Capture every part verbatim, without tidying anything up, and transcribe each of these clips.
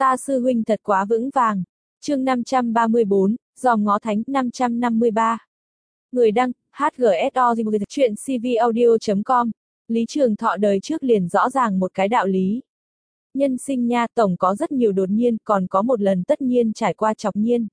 Ta sư huynh thật quá vững vàng. Chương năm trăm ba mươi bốn, dòm ngó thánh năm trăm năm mươi ba. Người đăng, hát giê ét o chuyện cvaudio chấm com. Lý Trường Thọ đời trước liền rõ ràng một cái đạo lý. Nhân sinh nha, tổng có rất nhiều đột nhiên, còn có một lần tất nhiên trải qua chọc nhiên.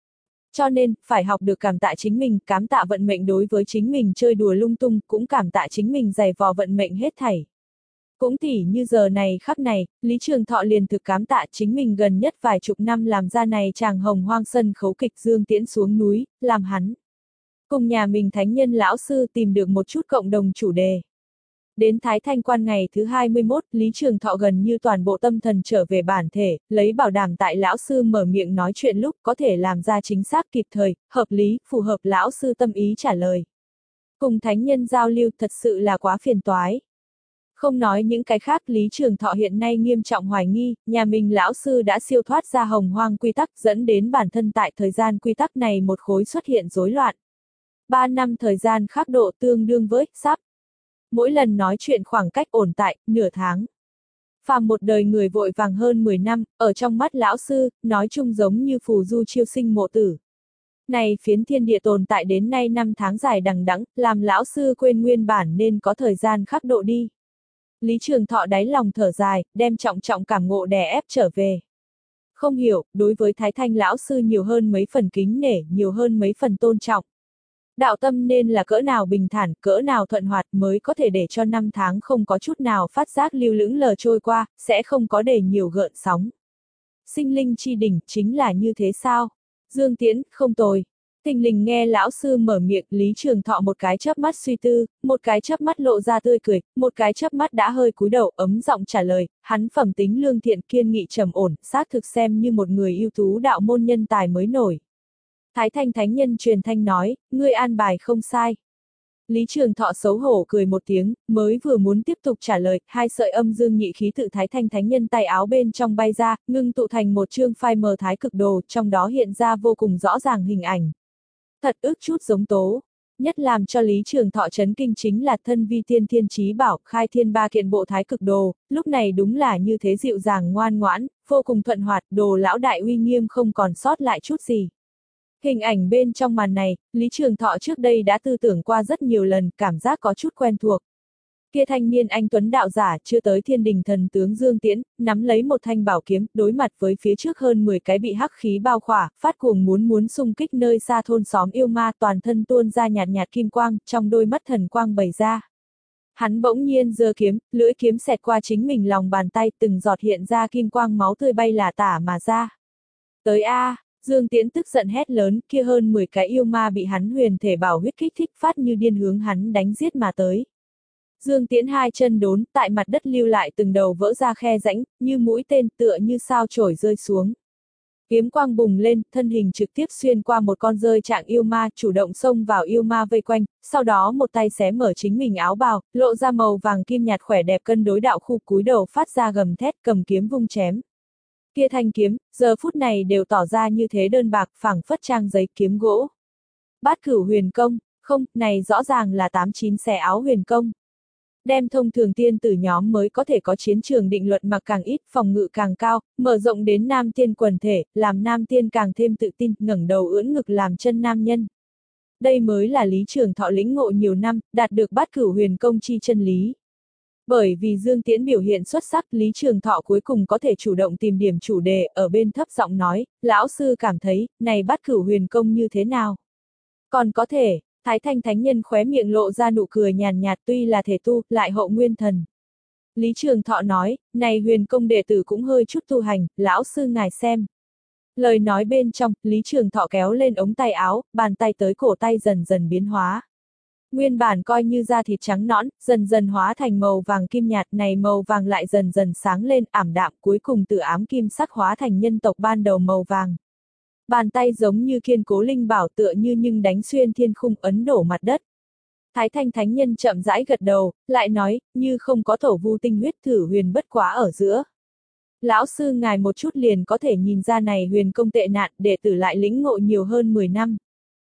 Cho nên, phải học được cảm tạ chính mình, cám tạ vận mệnh đối với chính mình chơi đùa lung tung, cũng cảm tạ chính mình giày vò vận mệnh hết thảy. Cũng tỉ như giờ này khắc này, Lý Trường Thọ liền thực cám tạ chính mình gần nhất vài chục năm làm ra này chàng hồng hoang sân khấu kịch Dương Tiễn xuống núi, làm hắn cùng nhà mình thánh nhân lão sư tìm được một chút cộng đồng chủ đề. Đến Thái Thanh Quan ngày thứ hai mươi mốt, Lý Trường Thọ gần như toàn bộ tâm thần trở về bản thể, lấy bảo đảm tại lão sư mở miệng nói chuyện lúc có thể làm ra chính xác kịp thời, hợp lý, phù hợp lão sư tâm ý trả lời. Cùng thánh nhân giao lưu thật sự là quá phiền toái. Không nói những cái khác, Lý Trường Thọ hiện nay nghiêm trọng hoài nghi, nhà mình lão sư đã siêu thoát ra hồng hoang quy tắc dẫn đến bản thân tại thời gian quy tắc này một khối xuất hiện rối loạn. Ba năm thời gian khắc độ tương đương với, sắp. Mỗi lần nói chuyện khoảng cách ổn tại, nửa tháng. Phàm một đời người vội vàng hơn mười năm, ở trong mắt lão sư, nói chung giống như phù du chiêu sinh mộ tử. Này phiến thiên địa tồn tại đến nay năm tháng dài đằng đẵng, làm lão sư quên nguyên bản nên có thời gian khắc độ đi. Lý Trường Thọ đáy lòng thở dài, đem trọng trọng cảm ngộ đè ép trở về. Không hiểu, đối với Thái Thanh lão sư nhiều hơn mấy phần kính nể, nhiều hơn mấy phần tôn trọng. Đạo tâm nên là cỡ nào bình thản, cỡ nào thuận hoạt mới có thể để cho năm tháng không có chút nào phát giác lưu lững lờ trôi qua, sẽ không có để nhiều gợn sóng. Sinh linh chi đỉnh chính là như thế sao? Dương Tiễn, không tồi. Thình lình nghe lão sư mở miệng, Lý Trường Thọ một cái chớp mắt suy tư, một cái chớp mắt lộ ra tươi cười, một cái chớp mắt đã hơi cúi đầu ấm giọng trả lời, hắn phẩm tính lương thiện kiên nghị trầm ổn, xác thực xem như một người ưu tú đạo môn nhân tài mới nổi. Thái Thanh thánh nhân truyền thanh nói, ngươi an bài không sai. Lý Trường Thọ xấu hổ cười một tiếng, mới vừa muốn tiếp tục trả lời, hai sợi âm dương nhị khí tự Thái Thanh thánh nhân tay áo bên trong bay ra, ngưng tụ thành một chương phai mờ thái cực đồ, trong đó hiện ra vô cùng rõ ràng hình ảnh. Thật ức chút giống tố. Nhất làm cho Lý Trường Thọ chấn kinh chính là thân vi tiên thiên chí bảo, khai thiên ba kiện bộ thái cực đồ, lúc này đúng là như thế dịu dàng ngoan ngoãn, vô cùng thuận hoạt, đồ lão đại uy nghiêm không còn sót lại chút gì. Hình ảnh bên trong màn này, Lý Trường Thọ trước đây đã tư tưởng qua rất nhiều lần, cảm giác có chút quen thuộc. Kia thanh niên anh tuấn đạo giả chưa tới thiên đình thần tướng Dương Tiễn, nắm lấy một thanh bảo kiếm, đối mặt với phía trước hơn mười cái bị hắc khí bao khỏa, phát cuồng muốn muốn xung kích nơi xa thôn xóm yêu ma, toàn thân tuôn ra nhạt nhạt kim quang, trong đôi mắt thần quang bày ra. Hắn bỗng nhiên giơ kiếm, lưỡi kiếm xẹt qua chính mình lòng bàn tay, từng giọt hiện ra kim quang máu tươi bay lả tả mà ra. Tới a! Dương Tiễn tức giận hét lớn, kia hơn mười cái yêu ma bị hắn huyền thể bảo huyết kích thích phát như điên hướng hắn đánh giết mà tới. Dương Tiễn hai chân đốn, tại mặt đất lưu lại từng đầu vỡ ra khe rãnh, như mũi tên tựa như sao chổi rơi xuống. Kiếm quang bùng lên, thân hình trực tiếp xuyên qua một con rơi trạng yêu ma, chủ động xông vào yêu ma vây quanh, sau đó một tay xé mở chính mình áo bào, lộ ra màu vàng kim nhạt khỏe đẹp cân đối đạo khu, cúi đầu phát ra gầm thét, cầm kiếm vung chém. Kia thanh kiếm, giờ phút này đều tỏ ra như thế đơn bạc, phẳng phất trang giấy kiếm gỗ. Bát Cửu Huyền Công, không, này rõ ràng là tám chín xẻ áo huyền công. Đem thông thường tiên tử nhóm mới có thể có chiến trường định luật mặc càng ít, phòng ngự càng cao, mở rộng đến nam tiên quần thể, làm nam tiên càng thêm tự tin, ngẩng đầu ưỡn ngực làm chân nam nhân. Đây mới là Lý Trường Thọ lĩnh ngộ nhiều năm, đạt được Bát Cửu Huyền Công chi chân lý. Bởi vì Dương Tiễn biểu hiện xuất sắc, Lý Trường Thọ cuối cùng có thể chủ động tìm điểm chủ đề, ở bên thấp giọng nói, lão sư cảm thấy, này Bát Cửu Huyền Công như thế nào? Còn có thể, Thái Thanh thánh nhân khóe miệng lộ ra nụ cười nhàn nhạt, tuy là thể tu, lại hậu nguyên thần. Lý Trường Thọ nói, này huyền công đệ tử cũng hơi chút tu hành, lão sư ngài xem. Lời nói bên trong, Lý Trường Thọ kéo lên ống tay áo, bàn tay tới cổ tay dần dần biến hóa. Nguyên bản coi như da thịt trắng nõn, dần dần hóa thành màu vàng kim nhạt, này màu vàng lại dần dần sáng lên, ảm đạm, cuối cùng từ ám kim sắc hóa thành nhân tộc ban đầu màu vàng. Bàn tay giống như kiên cố linh bảo tựa như nhưng đánh xuyên thiên khung, ấn đổ mặt đất. Thái Thanh thánh nhân chậm rãi gật đầu, lại nói, như không có thổ vu tinh huyết thử huyền bất quá ở giữa. Lão sư ngài một chút liền có thể nhìn ra này huyền công tệ nạn, đệ tử lại lĩnh ngộ nhiều hơn mười năm.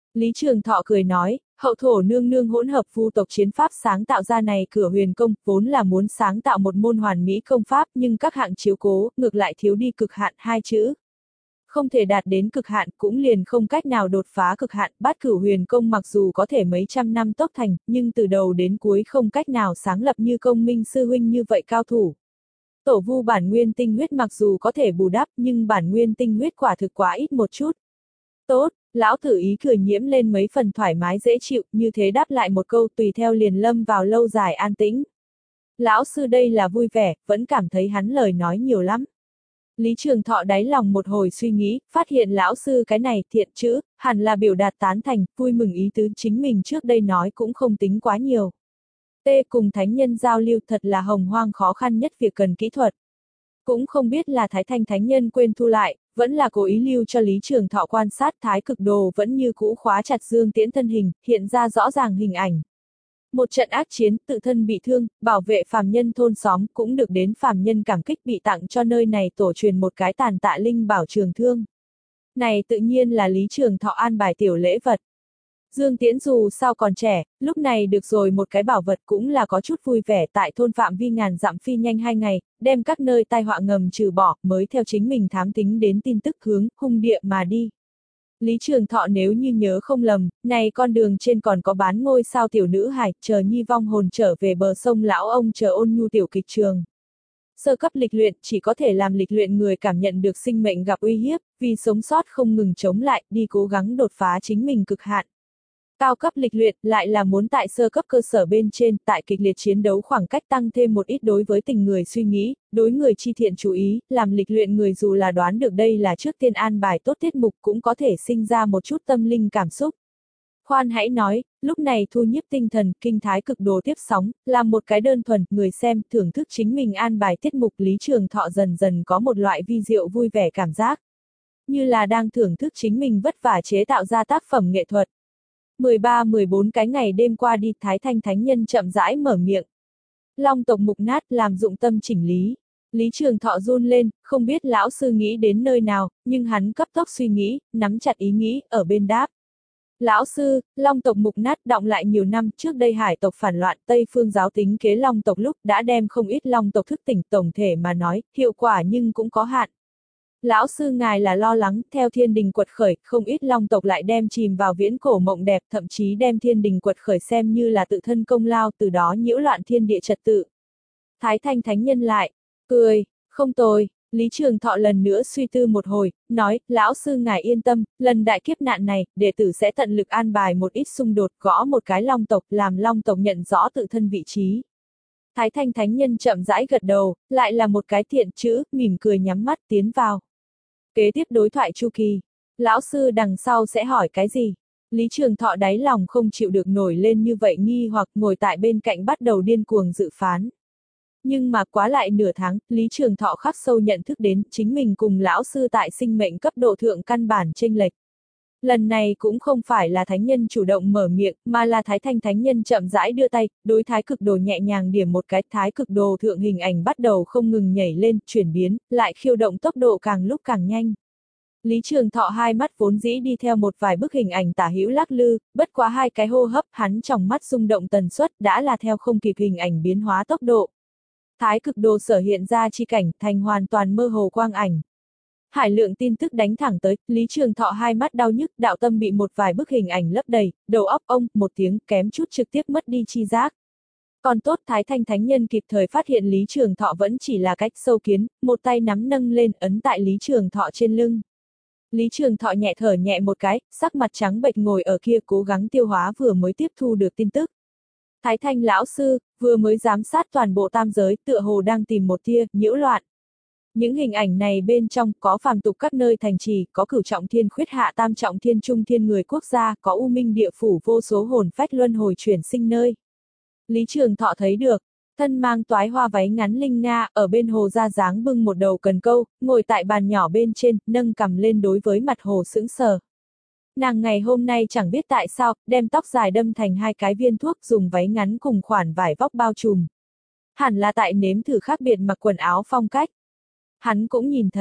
Lý Trường Thọ cười nói, hậu thổ nương nương hỗn hợp vu tộc chiến pháp sáng tạo ra này cửa huyền công, vốn là muốn sáng tạo một môn hoàn mỹ công pháp nhưng các hạng chiếu cố, ngược lại thiếu đi cực hạn hai chữ. Không thể đạt đến cực hạn cũng liền không cách nào đột phá cực hạn, bát cửu huyền công mặc dù có thể mấy trăm năm tốc thành, nhưng từ đầu đến cuối không cách nào sáng lập như công minh sư huynh như vậy cao thủ. Tổ vu bản nguyên tinh huyết mặc dù có thể bù đắp nhưng bản nguyên tinh huyết quả thực quá ít một chút. Tốt, lão tử ý cười nhiễm lên mấy phần thoải mái dễ chịu, như thế đáp lại một câu tùy theo liền lâm vào lâu dài an tĩnh. Lão sư đây là vui vẻ, vẫn cảm thấy hắn lời nói nhiều lắm. Lý Trường Thọ đáy lòng một hồi suy nghĩ, phát hiện lão sư cái này thiện chữ, hẳn là biểu đạt tán thành, vui mừng ý tứ chính mình trước đây nói cũng không tính quá nhiều. T cùng thánh nhân giao lưu thật là hồng hoang khó khăn nhất việc cần kỹ thuật. Cũng không biết là Thái Thanh thánh nhân quên thu lại, vẫn là cố ý lưu cho Lý Trường Thọ quan sát Thái Cực Đồ vẫn như cũ khóa chặt Dương Tiễn thân hình, hiện ra rõ ràng hình ảnh. Một trận ác chiến, tự thân bị thương, bảo vệ phàm nhân thôn xóm cũng được đến phàm nhân cảm kích bị tặng cho nơi này tổ truyền một cái tàn tạ linh bảo trường thương. Này tự nhiên là Lý Trường Thọ an bài tiểu lễ vật. Dương Tiễn dù sao còn trẻ, lúc này được rồi một cái bảo vật cũng là có chút vui vẻ tại thôn phạm vi ngàn dặm phi nhanh hai ngày, đem các nơi tai họa ngầm trừ bỏ, mới theo chính mình thám tính đến tin tức hướng hung địa mà đi. Lý Trường Thọ nếu như nhớ không lầm, này con đường trên còn có bán ngôi sao tiểu nữ hài, chờ nhi vong hồn trở về bờ sông lão ông chờ ôn nhu tiểu kịch trường. Sơ cấp lịch luyện chỉ có thể làm lịch luyện người cảm nhận được sinh mệnh gặp uy hiếp, vì sống sót không ngừng chống lại, đi cố gắng đột phá chính mình cực hạn. Cao cấp lịch luyện lại là muốn tại sơ cấp cơ sở bên trên, tại kịch liệt chiến đấu khoảng cách tăng thêm một ít đối với tình người suy nghĩ, đối người chi thiện chú ý, làm lịch luyện người dù là đoán được đây là trước tiên an bài tốt tiết mục cũng có thể sinh ra một chút tâm linh cảm xúc. Khoan hãy nói, lúc này thu nhiếp tinh thần, kinh thái cực đồ tiếp sóng, làm một cái đơn thuần, người xem, thưởng thức chính mình an bài tiết mục Lý Trường Thọ dần dần có một loại vi diệu vui vẻ cảm giác. Như là đang thưởng thức chính mình vất vả chế tạo ra tác phẩm nghệ thuật. mười ba mười bốn cái ngày đêm qua đi, Thái Thanh thánh nhân chậm rãi mở miệng. Long tộc mục nát làm dụng tâm chỉnh lý. Lý Trường Thọ run lên, không biết lão sư nghĩ đến nơi nào, nhưng hắn cấp tốc suy nghĩ, nắm chặt ý nghĩ, ở bên đáp. Lão sư, Long tộc mục nát đọng lại nhiều năm, trước đây Hải tộc phản loạn, Tây phương giáo tính kế Long tộc lúc đã đem không ít Long tộc thức tỉnh, tổng thể mà nói, hiệu quả nhưng cũng có hạn. Lão sư ngài là lo lắng, theo thiên đình quật khởi, không ít Long tộc lại đem chìm vào viễn cổ mộng đẹp, thậm chí đem thiên đình quật khởi xem như là tự thân công lao, từ đó nhiễu loạn thiên địa trật tự. Thái Thanh thánh nhân lại, cười, không tồi. Lý Trường Thọ lần nữa suy tư một hồi, nói, lão sư ngài yên tâm, lần đại kiếp nạn này, đệ tử sẽ tận lực an bài một ít xung đột, gõ một cái Long tộc, làm Long tộc nhận rõ tự thân vị trí. Thái Thanh thánh nhân chậm rãi gật đầu, lại là một cái thiện chữ, mỉm cười nhắm mắt tiến vào. Kế tiếp đối thoại chu kỳ, lão sư đằng sau sẽ hỏi cái gì? Lý Trường Thọ đáy lòng không chịu được nổi lên như vậy nghi hoặc ngồi tại bên cạnh bắt đầu điên cuồng dự phán. Nhưng mà quá lại nửa tháng, Lý Trường Thọ khắc sâu nhận thức đến chính mình cùng lão sư tại sinh mệnh cấp độ thượng căn bản chênh lệch. Lần này cũng không phải là thánh nhân chủ động mở miệng, mà là Thái Thanh thánh nhân chậm rãi đưa tay, đối thái cực đồ nhẹ nhàng điểm một cái, thái cực đồ thượng hình ảnh bắt đầu không ngừng nhảy lên, chuyển biến, lại khiêu động tốc độ càng lúc càng nhanh. Lý Trường Thọ hai mắt vốn dĩ đi theo một vài bức hình ảnh tả hữu lắc lư, bất quá hai cái hô hấp, hắn trong mắt rung động tần suất đã là theo không kịp hình ảnh biến hóa tốc độ. Thái cực đồ sở hiện ra chi cảnh thành hoàn toàn mơ hồ quang ảnh. Hải lượng tin tức đánh thẳng tới, Lý Trường Thọ hai mắt đau nhức, đạo tâm bị một vài bức hình ảnh lấp đầy, đầu óc ông, một tiếng, kém chút trực tiếp mất đi chi giác. Còn tốt Thái Thanh thánh nhân kịp thời phát hiện Lý Trường Thọ vẫn chỉ là cách sâu kiến, một tay nắm nâng lên, ấn tại Lý Trường Thọ trên lưng. Lý Trường Thọ nhẹ thở nhẹ một cái, sắc mặt trắng bệch ngồi ở kia cố gắng tiêu hóa vừa mới tiếp thu được tin tức. Thái Thanh lão sư, vừa mới giám sát toàn bộ tam giới, tựa hồ đang tìm một tia, nhiễu loạn. Những hình ảnh này bên trong có phàm tục các nơi thành trì, có cửu trọng thiên khuyết hạ tam trọng thiên trung thiên người quốc gia, có u minh địa phủ vô số hồn phách luân hồi chuyển sinh nơi. Lý Trường Thọ thấy được, thân mang toái hoa váy ngắn linh nga, ở bên hồ ra dáng bưng một đầu cần câu, ngồi tại bàn nhỏ bên trên, nâng cằm lên đối với mặt hồ sững sờ. Nàng ngày hôm nay chẳng biết tại sao, đem tóc dài đâm thành hai cái viên thuốc dùng váy ngắn cùng khoản vải vóc bao trùm. Hẳn là tại nếm thử khác biệt mặc quần áo phong cách. Hắn cũng nhìn thấy,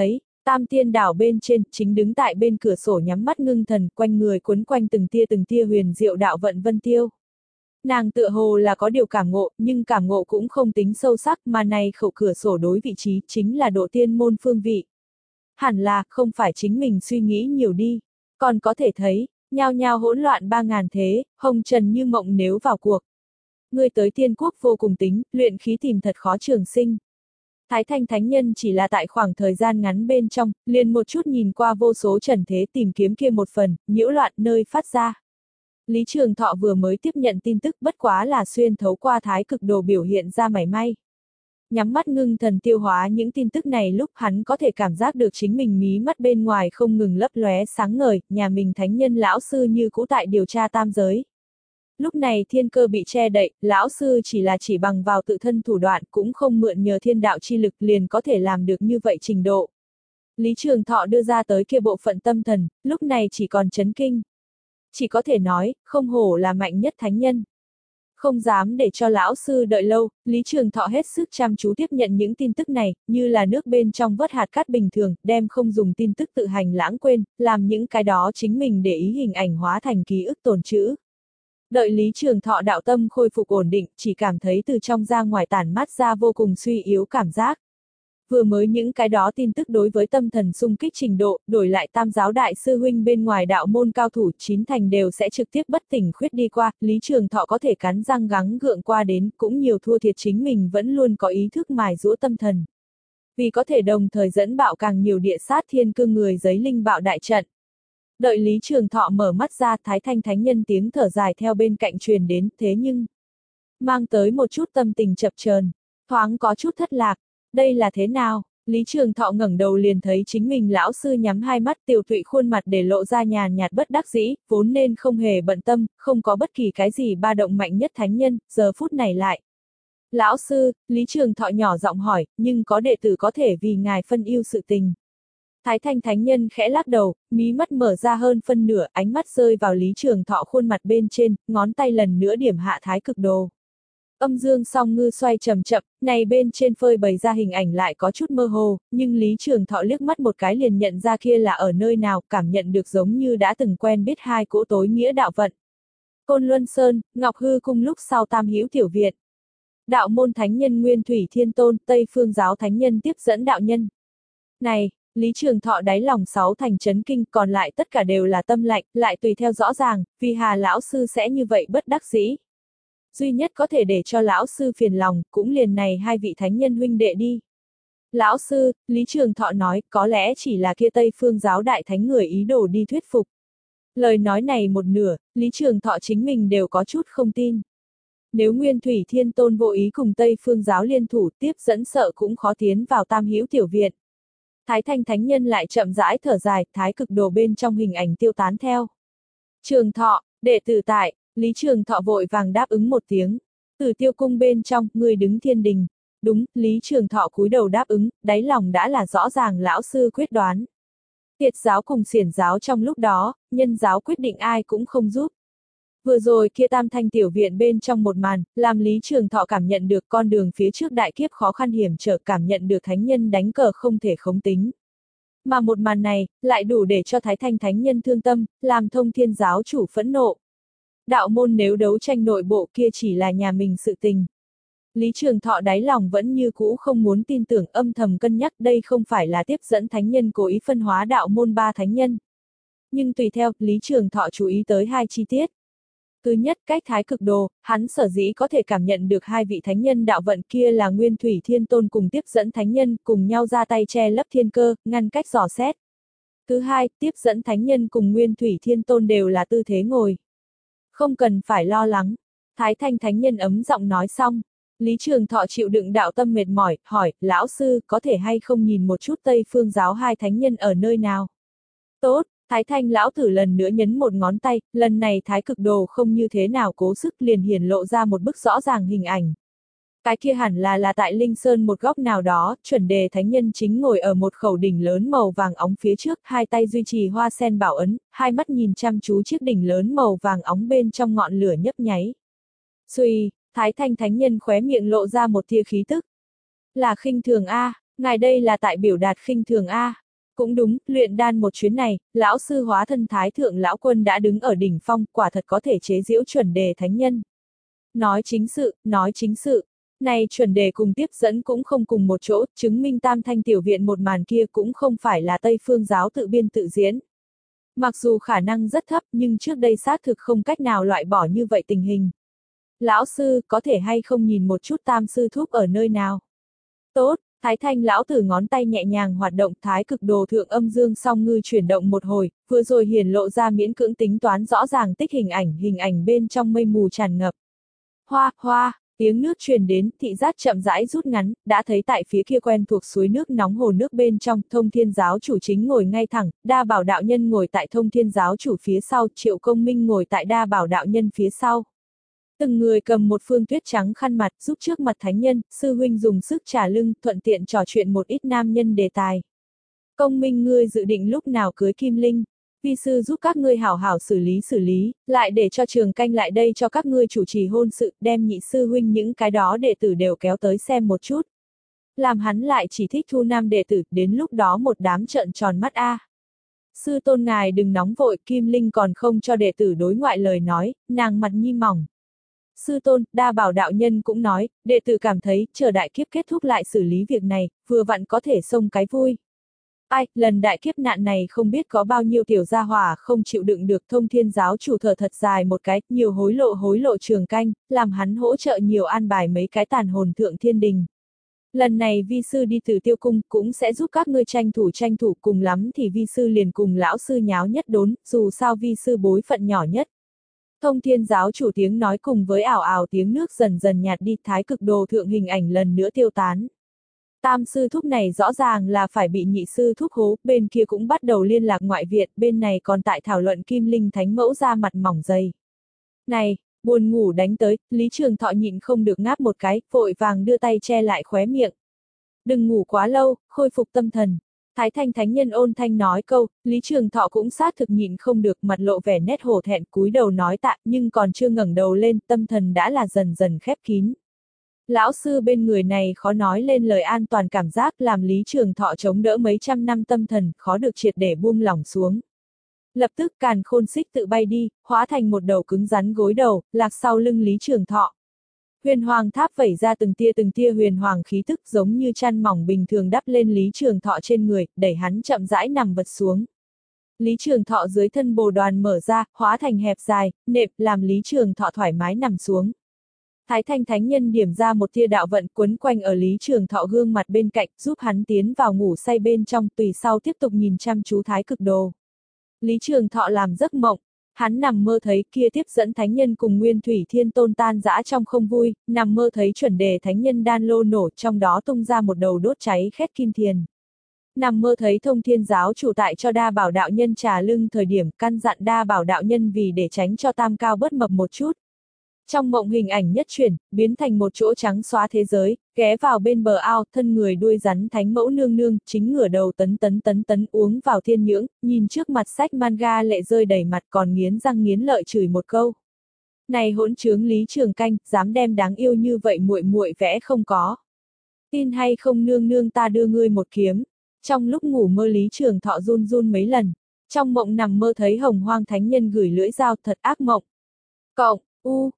Tam tiên đảo bên trên, chính đứng tại bên cửa sổ nhắm mắt ngưng thần, quanh người quấn quanh từng tia từng tia huyền diệu đạo vận vân tiêu. Nàng tựa hồ là có điều cảm ngộ, nhưng cảm ngộ cũng không tính sâu sắc, mà này khẩu cửa sổ đối vị trí, chính là độ tiên môn phương vị. Hẳn là, không phải chính mình suy nghĩ nhiều đi. Còn có thể thấy, nhao nhao hỗn loạn ba ngàn thế, hồng trần như mộng nếu vào cuộc. Ngươi tới tiên quốc vô cùng tính, luyện khí tìm thật khó trường sinh. Thái Thanh Thánh Nhân chỉ là tại khoảng thời gian ngắn bên trong, liền một chút nhìn qua vô số trần thế tìm kiếm kia một phần, nhiễu loạn nơi phát ra. Lý Trường Thọ vừa mới tiếp nhận tin tức bất quá là xuyên thấu qua thái cực đồ biểu hiện ra mảy may. Nhắm mắt ngưng thần tiêu hóa những tin tức này lúc hắn có thể cảm giác được chính mình mí mắt bên ngoài không ngừng lấp lóe sáng ngời, nhà mình thánh nhân lão sư như cũ tại điều tra tam giới. Lúc này thiên cơ bị che đậy, lão sư chỉ là chỉ bằng vào tự thân thủ đoạn cũng không mượn nhờ thiên đạo chi lực liền có thể làm được như vậy trình độ. Lý Trường Thọ đưa ra tới kia bộ phận tâm thần, lúc này chỉ còn chấn kinh. Chỉ có thể nói, không hổ là mạnh nhất thánh nhân. Không dám để cho lão sư đợi lâu, Lý Trường Thọ hết sức chăm chú tiếp nhận những tin tức này, như là nước bên trong vớt hạt cát bình thường, đem không dùng tin tức tự hành lãng quên, làm những cái đó chính mình để ý hình ảnh hóa thành ký ức tồn trữ. Đợi Lý Trường Thọ đạo tâm khôi phục ổn định, chỉ cảm thấy từ trong ra ngoài tản mát ra vô cùng suy yếu cảm giác. Vừa mới những cái đó tin tức đối với tâm thần xung kích trình độ, đổi lại tam giáo đại sư huynh bên ngoài đạo môn cao thủ chín thành đều sẽ trực tiếp bất tỉnh khuyết đi qua, Lý Trường Thọ có thể cắn răng gắng gượng qua đến, cũng nhiều thua thiệt chính mình vẫn luôn có ý thức mài giũa tâm thần. Vì có thể đồng thời dẫn bạo càng nhiều địa sát thiên cương người giấy linh bạo đại trận. Đợi Lý Trường Thọ mở mắt ra, Thái Thanh Thánh Nhân tiếng thở dài theo bên cạnh truyền đến, thế nhưng mang tới một chút tâm tình chập chờn, thoáng có chút thất lạc. Đây là thế nào? Lý Trường Thọ ngẩng đầu liền thấy chính mình lão sư nhắm hai mắt tiều tụy khuôn mặt để lộ ra nhàn nhạt bất đắc dĩ, vốn nên không hề bận tâm, không có bất kỳ cái gì ba động mạnh nhất thánh nhân, giờ phút này lại. Lão sư, Lý Trường Thọ nhỏ giọng hỏi, nhưng có đệ tử có thể vì ngài phân yêu sự tình. Thái Thanh Thánh Nhân khẽ lắc đầu, mí mắt mở ra hơn phân nửa, ánh mắt rơi vào Lý Trường Thọ khuôn mặt bên trên, ngón tay lần nữa điểm hạ thái cực đồ. Âm dương song ngư xoay chậm chậm, này bên trên phơi bày ra hình ảnh lại có chút mơ hồ, nhưng Lý Trường Thọ liếc mắt một cái liền nhận ra kia là ở nơi nào, cảm nhận được giống như đã từng quen biết hai cỗ tối nghĩa đạo vận. Côn Luân Sơn, Ngọc Hư Cung lúc sau Tam Hữu Tiểu Viện. Đạo môn thánh nhân Nguyên Thủy Thiên Tôn, Tây Phương giáo thánh nhân tiếp dẫn đạo nhân. Này, Lý Trường Thọ đáy lòng sáu thành chấn kinh, còn lại tất cả đều là tâm lạnh, lại tùy theo rõ ràng, vì Hà lão sư sẽ như vậy bất đắc dĩ. Duy nhất có thể để cho lão sư phiền lòng, cũng liền này hai vị thánh nhân huynh đệ đi. Lão sư, Lý Trường Thọ nói, có lẽ chỉ là kia Tây Phương giáo đại thánh người ý đồ đi thuyết phục. Lời nói này một nửa, Lý Trường Thọ chính mình đều có chút không tin. Nếu Nguyên Thủy Thiên Tôn vô ý cùng Tây Phương giáo liên thủ, tiếp dẫn sợ cũng khó tiến vào Tam Hữu Tiểu Viện. Thái Thanh Thánh Nhân lại chậm rãi thở dài, thái cực đồ bên trong hình ảnh tiêu tán theo. Trường Thọ, đệ tử tại, Lý Trường Thọ vội vàng đáp ứng một tiếng. Từ Tiêu cung bên trong, người đứng thiên đình. Đúng, Lý Trường Thọ cúi đầu đáp ứng, đáy lòng đã là rõ ràng lão sư quyết đoán. Tiệt giáo cùng xiển giáo trong lúc đó, nhân giáo quyết định ai cũng không giúp. Vừa rồi kia Tam Thanh Tiểu Viện bên trong một màn, làm Lý Trường Thọ cảm nhận được con đường phía trước đại kiếp khó khăn hiểm trở, cảm nhận được thánh nhân đánh cờ không thể khống tính. Mà một màn này, lại đủ để cho Thái Thanh Thánh Nhân thương tâm, làm Thông Thiên giáo chủ phẫn nộ. Đạo môn nếu đấu tranh nội bộ kia chỉ là nhà mình sự tình. Lý Trường Thọ đáy lòng vẫn như cũ không muốn tin tưởng, âm thầm cân nhắc đây không phải là tiếp dẫn thánh nhân cố ý phân hóa đạo môn ba thánh nhân. Nhưng tùy theo, Lý Trường Thọ chú ý tới hai chi tiết. Thứ nhất, cách thái cực đồ, hắn sở dĩ có thể cảm nhận được hai vị thánh nhân đạo vận kia là Nguyên Thủy Thiên Tôn cùng tiếp dẫn thánh nhân cùng nhau ra tay che lấp thiên cơ, ngăn cách dò xét. Thứ hai, tiếp dẫn thánh nhân cùng Nguyên Thủy Thiên Tôn đều là tư thế ngồi. Không cần phải lo lắng. Thái Thanh Thánh Nhân ấm giọng nói xong. Lý Trường Thọ chịu đựng đạo tâm mệt mỏi, hỏi, lão sư, có thể hay không nhìn một chút Tây Phương giáo hai thánh nhân ở nơi nào? Tốt, Thái Thanh lão tử lần nữa nhấn một ngón tay, lần này thái cực đồ không như thế nào cố sức liền hiển lộ ra một bức rõ ràng hình ảnh. Cái kia hẳn là là tại Linh Sơn một góc nào đó, chuẩn đề thánh nhân chính ngồi ở một khẩu đỉnh lớn màu vàng óng phía trước, hai tay duy trì hoa sen bảo ấn, hai mắt nhìn chăm chú chiếc đỉnh lớn màu vàng óng bên trong ngọn lửa nhấp nháy. Xuy, Thái Thanh thánh nhân khóe miệng lộ ra một tia khí tức. Là khinh thường A, ngài đây là tại biểu đạt khinh thường A. Cũng đúng, luyện đan một chuyến này, lão sư hóa thân thái thượng lão quân đã đứng ở đỉnh phong, quả thật có thể chế giễu chuẩn đề thánh nhân. Nói chính sự, nói chính sự. Này chuẩn đề cùng tiếp dẫn cũng không cùng một chỗ, chứng minh tam thanh tiểu viện một màn kia cũng không phải là Tây Phương giáo tự biên tự diễn. Mặc dù khả năng rất thấp nhưng trước đây xác thực không cách nào loại bỏ như vậy tình hình. Lão sư, có thể hay không nhìn một chút tam sư thúc ở nơi nào? Tốt, Thái Thanh lão tử ngón tay nhẹ nhàng hoạt động thái cực đồ thượng âm dương song ngư chuyển động một hồi, vừa rồi hiển lộ ra miễn cưỡng tính toán rõ ràng tích hình ảnh, hình ảnh bên trong mây mù tràn ngập. Hoa, hoa, tiếng nước truyền đến, thị giác chậm rãi rút ngắn, đã thấy tại phía kia quen thuộc suối nước nóng hồ nước bên trong, Thông Thiên giáo chủ chính ngồi ngay thẳng, Đa Bảo đạo nhân ngồi tại Thông Thiên giáo chủ phía sau, Triệu Công Minh ngồi tại Đa Bảo đạo nhân phía sau. Từng người cầm một phương tuyết trắng khăn mặt, giúp trước mặt thánh nhân, sư huynh dùng sức trả lưng, thuận tiện trò chuyện một ít nam nhân đề tài. Công Minh, ngươi dự định lúc nào cưới Kim Linh? Vi sư giúp các ngươi hảo hảo xử lý xử lý, lại để cho Trường Canh lại đây cho các ngươi chủ trì hôn sự, đem nhị sư huynh những cái đó đệ tử đều kéo tới xem một chút. Làm hắn lại chỉ thích thu nam đệ tử, đến lúc đó một đám trợn tròn mắt a. À. Sư tôn ngài đừng nóng vội, Kim Linh còn không cho đệ tử đối ngoại lời nói, nàng mặt nhi mỏng. Sư tôn, Đa Bảo đạo nhân cũng nói, đệ tử cảm thấy, chờ đại kiếp kết thúc lại xử lý việc này, vừa vặn có thể xông cái vui. Ai, lần đại kiếp nạn này không biết có bao nhiêu tiểu gia hỏa không chịu đựng được. Thông Thiên giáo chủ thở thật dài một cái, nhiều hối lộ hối lộ Trường Canh, làm hắn hỗ trợ nhiều an bài mấy cái tàn hồn thượng thiên đình. Lần này vi sư đi Tử Tiêu cung cũng sẽ giúp các ngươi tranh thủ tranh thủ, cùng lắm thì vi sư liền cùng lão sư nháo nhất đốn, dù sao vi sư bối phận nhỏ nhất. Thông Thiên giáo chủ tiếng nói cùng với ảo ảo tiếng nước dần dần nhạt đi, thái cực đồ thượng hình ảnh lần nữa tiêu tán. Tam sư thúc này rõ ràng là phải bị nhị sư thúc hố, bên kia cũng bắt đầu liên lạc ngoại viện, bên này còn tại thảo luận Kim Linh thánh mẫu ra mặt mỏng dày. Này, buồn ngủ đánh tới, Lý Trường Thọ nhịn không được ngáp một cái, vội vàng đưa tay che lại khóe miệng. Đừng ngủ quá lâu, khôi phục tâm thần. Thái Thanh thánh nhân ôn thanh nói câu, Lý Trường Thọ cũng xác thực nhịn không được, mặt lộ vẻ nét hổ thẹn, cúi đầu nói tạ, nhưng còn chưa ngẩng đầu lên, tâm thần đã là dần dần khép kín. Lão sư bên người này khó nói lên lời an toàn cảm giác, làm Lý Trường Thọ chống đỡ mấy trăm năm tâm thần, khó được triệt để buông lỏng xuống. Lập tức càn khôn xích tự bay đi, hóa thành một đầu cứng rắn gối đầu, lạc sau lưng Lý Trường Thọ. Huyền Hoàng tháp vẩy ra từng tia từng tia huyền hoàng khí tức giống như chăn mỏng bình thường đắp lên Lý Trường Thọ trên người, đẩy hắn chậm rãi nằm vật xuống. Lý Trường Thọ dưới thân bồ đoàn mở ra, hóa thành hẹp dài, nệm, làm Lý Trường Thọ thoải mái nằm xuống. Thái Thanh thánh nhân điểm ra một tia đạo vận quấn quanh ở Lý Trường Thọ gương mặt bên cạnh, giúp hắn tiến vào ngủ say bên trong, tùy sau tiếp tục nhìn chăm chú thái cực đồ. Lý Trường Thọ làm giấc mộng, hắn nằm mơ thấy kia tiếp dẫn thánh nhân cùng Nguyên Thủy Thiên Tôn tan rã trong không vui, nằm mơ thấy chuẩn đề thánh nhân đan lô nổ, trong đó tung ra một đầu đốt cháy khét kim thiền. Nằm mơ thấy Thông Thiên giáo chủ tại cho Đa Bảo đạo nhân trà lưng thời điểm căn dặn Đa Bảo đạo nhân vì để tránh cho tam cao bớt mập một chút. Trong mộng hình ảnh nhất chuyển, biến thành một chỗ trắng xóa thế giới, ghé vào bên bờ ao, thân người đuôi rắn thánh mẫu nương nương, chính ngửa đầu tấn tấn tấn tấn uống vào thiên nhưỡng, nhìn trước mặt sách manga lệ rơi đầy mặt còn nghiến răng nghiến lợi chửi một câu. Này hỗn trướng Lý Trường Canh, dám đem đáng yêu như vậy muội muội vẽ không có. Tin hay không nương nương ta đưa ngươi một kiếm. Trong lúc ngủ mơ Lý Trường Thọ run run mấy lần, trong mộng nằm mơ thấy Hồng Hoang thánh nhân gửi lưỡi dao, thật ác mộng. Cộng, u,